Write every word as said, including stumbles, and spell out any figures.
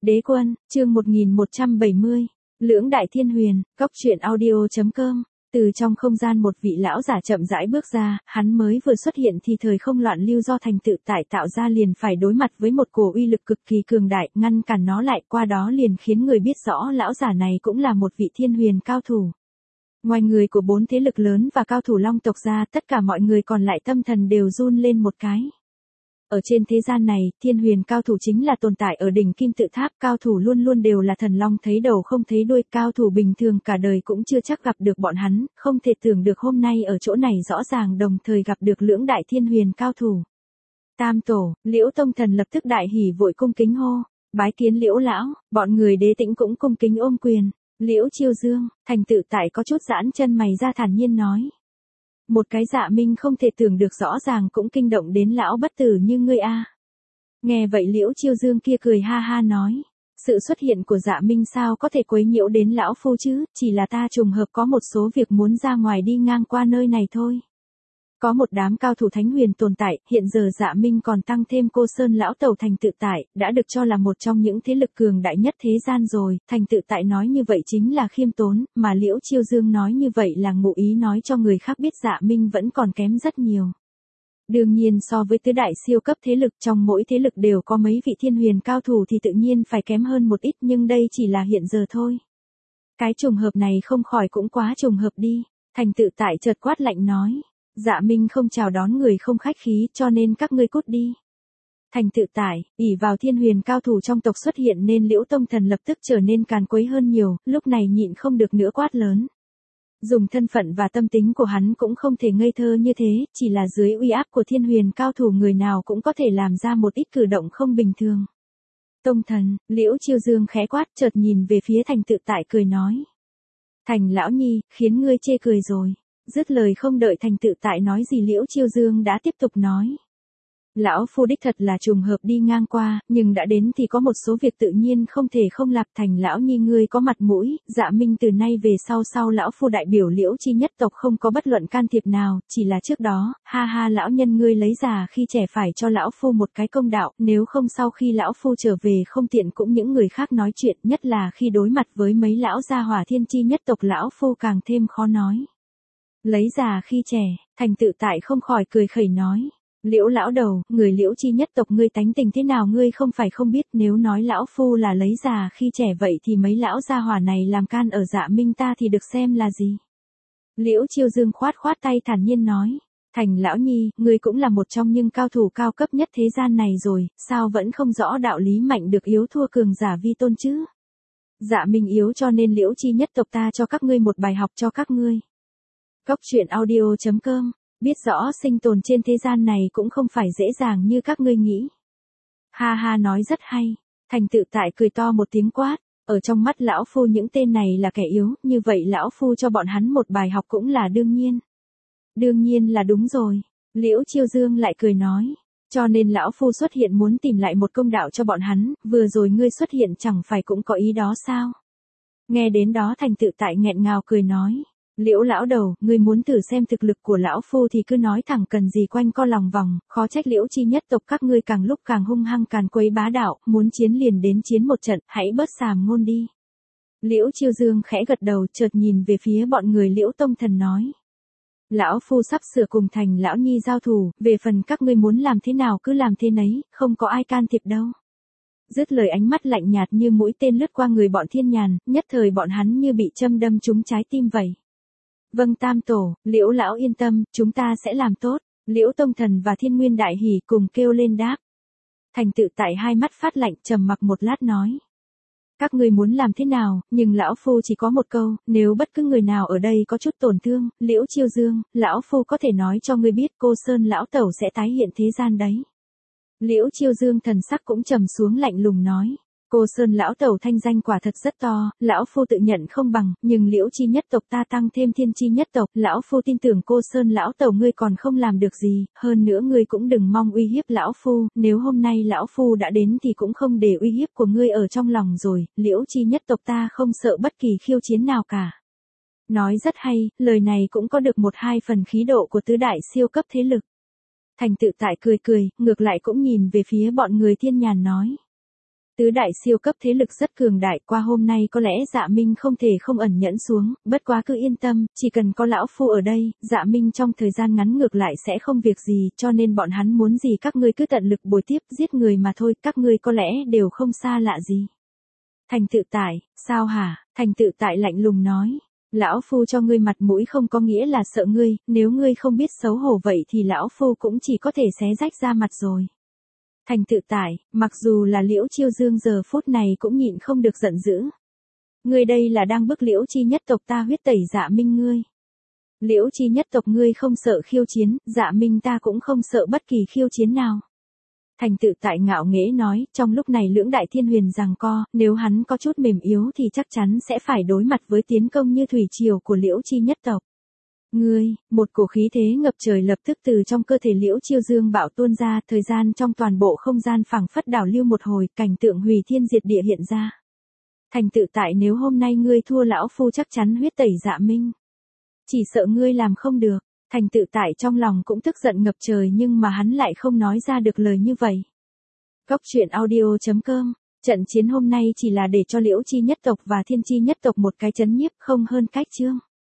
Đế quân, chương một nghìn một trăm bảy mươi. Lưỡng đại thiên huyền, góc truyện audio.com. Từ trong không gian một vị lão giả chậm rãi bước ra, hắn mới vừa xuất hiện thì thời không loạn lưu do thành tự tại tạo ra liền phải đối mặt với một cổ uy lực cực kỳ cường đại, ngăn cản nó lại, qua đó liền khiến người biết rõ lão giả này cũng là một vị thiên huyền cao thủ. Ngoài người của bốn thế lực lớn và cao thủ Long tộc ra, tất cả mọi người còn lại tâm thần đều run lên một cái. Ở trên thế gian này, thiên huyền cao thủ chính là tồn tại ở đỉnh kim tự tháp, cao thủ luôn luôn đều là thần long thấy đầu không thấy đuôi, cao thủ bình thường cả đời cũng chưa chắc gặp được bọn hắn, không thể tưởng được hôm nay ở chỗ này rõ ràng đồng thời gặp được lưỡng đại thiên huyền cao thủ. Tam tổ, Liễu Tông Thần lập tức đại hỉ vội cung kính hô, bái kiến Liễu lão, bọn người Đế Tĩnh cũng cung kính ôm quyền. Liễu Chiêu Dương, thành tự tại có chút giãn chân mày ra thản nhiên nói. Một cái Dạ Minh không thể tưởng được rõ ràng cũng kinh động đến lão bất tử như ngươi a. Nghe vậy Liễu Chiêu Dương kia cười ha ha nói. Sự xuất hiện của Dạ Minh sao có thể quấy nhiễu đến lão phu chứ, chỉ là ta trùng hợp có một số việc muốn ra ngoài đi ngang qua nơi này thôi. Có một đám cao thủ thánh huyền tồn tại, hiện giờ Dạ Minh còn tăng thêm Cô Sơn lão tẩu thành tự tại, đã được cho là một trong những thế lực cường đại nhất thế gian rồi, thành tự tại nói như vậy chính là khiêm tốn, mà Liễu Chiêu Dương nói như vậy là ngụ ý nói cho người khác biết Dạ Minh vẫn còn kém rất nhiều. Đương nhiên so với tứ đại siêu cấp thế lực trong mỗi thế lực đều có mấy vị thiên huyền cao thủ thì tự nhiên phải kém hơn một ít nhưng đây chỉ là hiện giờ thôi. Cái trùng hợp này không khỏi cũng quá trùng hợp đi, thành tự tại chợt quát lạnh nói. Dạ Minh không chào đón người không khách khí cho nên các ngươi cút đi. Thành tự tại, ỷ vào thiên huyền cao thủ trong tộc xuất hiện nên Liễu Tông Thần lập tức trở nên càn quấy hơn nhiều, lúc này nhịn không được nữa quát lớn. Dùng thân phận và tâm tính của hắn cũng không thể ngây thơ như thế, chỉ là dưới uy áp của thiên huyền cao thủ người nào cũng có thể làm ra một ít cử động không bình thường. Tông Thần, Liễu Chiêu Dương khẽ quát chợt nhìn về phía thành tự tại cười nói. Thành lão nhi, khiến ngươi chê cười rồi. Dứt lời không đợi thành tự tại nói gì Liễu Chiêu Dương đã tiếp tục nói. Lão phu đích thật là trùng hợp đi ngang qua, nhưng đã đến thì có một số việc tự nhiên không thể không lặp thành lão nhi ngươi có mặt mũi, Dạ Minh từ nay về sau sau lão phu đại biểu Liễu chi nhất tộc không có bất luận can thiệp nào, chỉ là trước đó, ha ha lão nhân ngươi lấy già khi trẻ phải cho lão phu một cái công đạo, nếu không sau khi lão phu trở về không tiện cũng những người khác nói chuyện, nhất là khi đối mặt với mấy lão gia hỏa thiên chi nhất tộc lão phu càng thêm khó nói. Lấy già khi trẻ, thành tự tại không khỏi cười khẩy nói. Liễu lão đầu, người Liễu chi nhất tộc ngươi tánh tình thế nào ngươi không phải không biết, nếu nói lão phu là lấy già khi trẻ vậy thì mấy lão gia hỏa này làm can ở Dạ Minh ta thì được xem là gì. Liễu Chiêu Dương khoát khoát tay thản nhiên nói. Thành lão nhi, ngươi cũng là một trong những cao thủ cao cấp nhất thế gian này rồi, sao vẫn không rõ đạo lý mạnh được yếu thua cường giả vi tôn chứ. Dạ Minh yếu cho nên Liễu chi nhất tộc ta cho các ngươi một bài học cho các ngươi. Góc truyện audio.com, biết rõ sinh tồn trên thế gian này cũng không phải dễ dàng như các ngươi nghĩ. Ha ha nói rất hay, thành tự tại cười to một tiếng quát, ở trong mắt lão phu những tên này là kẻ yếu, như vậy lão phu cho bọn hắn một bài học cũng là đương nhiên. Đương nhiên là đúng rồi, Liễu Chiêu Dương lại cười nói, cho nên lão phu xuất hiện muốn tìm lại một công đạo cho bọn hắn, vừa rồi ngươi xuất hiện chẳng phải cũng có ý đó sao? Nghe đến đó thành tự tại nghẹn ngào cười nói. Liễu lão đầu, ngươi muốn thử xem thực lực của lão phu thì cứ nói thẳng cần gì quanh co lòng vòng, khó trách Liễu chi nhất tộc các ngươi càng lúc càng hung hăng càn quấy bá đạo, muốn chiến liền đến chiến một trận, hãy bớt xàm ngôn đi. Liễu Chiêu Dương khẽ gật đầu chợt nhìn về phía bọn người Liễu Tông Thần nói. Lão phu sắp sửa cùng thành lão nhi giao thủ, về phần các ngươi muốn làm thế nào cứ làm thế nấy, không có ai can thiệp đâu. Dứt lời ánh mắt lạnh nhạt như mũi tên lướt qua người bọn thiên nhàn, nhất thời bọn hắn như bị châm đâm trúng trái tim vậy. Vâng tam tổ, Liễu lão yên tâm, chúng ta sẽ làm tốt. Liễu Tông Thần và Thiên Nguyên đại hỉ cùng kêu lên đáp. Thành tự tại hai mắt phát lạnh trầm mặc một lát nói. Các ngươi muốn làm thế nào, nhưng lão phu chỉ có một câu, nếu bất cứ người nào ở đây có chút tổn thương, Liễu Chiêu Dương, lão phu có thể nói cho ngươi biết Cô Sơn lão tẩu sẽ tái hiện thế gian đấy. Liễu Chiêu Dương thần sắc cũng trầm xuống lạnh lùng nói. Cô Sơn lão tẩu thanh danh quả thật rất to, lão phu tự nhận không bằng, nhưng Liễu chi nhất tộc ta tăng thêm thiên chi nhất tộc, lão phu tin tưởng Cô Sơn lão tẩu ngươi còn không làm được gì, hơn nữa ngươi cũng đừng mong uy hiếp lão phu, nếu hôm nay lão phu đã đến thì cũng không để uy hiếp của ngươi ở trong lòng rồi, Liễu chi nhất tộc ta không sợ bất kỳ khiêu chiến nào cả. Nói rất hay, lời này cũng có được một hai phần khí độ của tứ đại siêu cấp thế lực. Thành tự tại cười cười, ngược lại cũng nhìn về phía bọn người thiên nhàn nói. Tứ đại siêu cấp thế lực rất cường đại, qua hôm nay có lẽ Dạ Minh không thể không ẩn nhẫn xuống, bất quá cứ yên tâm, chỉ cần có lão phu ở đây, Dạ Minh trong thời gian ngắn ngược lại sẽ không việc gì, cho nên bọn hắn muốn gì các ngươi cứ tận lực bồi tiếp, giết người mà thôi, các ngươi có lẽ đều không xa lạ gì. Thành Tự Tại, sao hả? Thành Tự Tại lạnh lùng nói. Lão phu cho ngươi mặt mũi không có nghĩa là sợ ngươi, nếu ngươi không biết xấu hổ vậy thì lão phu cũng chỉ có thể xé rách ra mặt rồi. Thành Tự Tại, mặc dù là Liễu Chiêu Dương giờ phút này cũng nhịn không được giận dữ. Ngươi đây là đang bức Liễu Chi nhất tộc ta huyết tẩy Dạ Minh ngươi. Liễu Chi nhất tộc ngươi không sợ khiêu chiến, Dạ Minh ta cũng không sợ bất kỳ khiêu chiến nào. Thành Tự Tại ngạo nghễ nói, trong lúc này lưỡng đại thiên huyền giằng co, nếu hắn có chút mềm yếu thì chắc chắn sẽ phải đối mặt với tiến công như thủy triều của Liễu Chi nhất tộc. Ngươi, một cổ khí thế ngập trời lập tức từ trong cơ thể Liễu Chiêu Dương bạo tuôn ra, thời gian trong toàn bộ không gian phảng phất đảo lưu một hồi, cảnh tượng hủy thiên diệt địa hiện ra. Thành Tự Tại, nếu hôm nay ngươi thua lão phu chắc chắn huyết tẩy Dạ Minh. Chỉ sợ ngươi làm không được. Thành Tự Tại trong lòng cũng tức giận ngập trời nhưng mà hắn lại không nói ra được lời như vậy. Góc truyện audio chấm com. Trận chiến hôm nay chỉ là để cho Liễu Chi nhất tộc và Thiên Chi nhất tộc một cái chấn nhiếp, không hơn cách chương.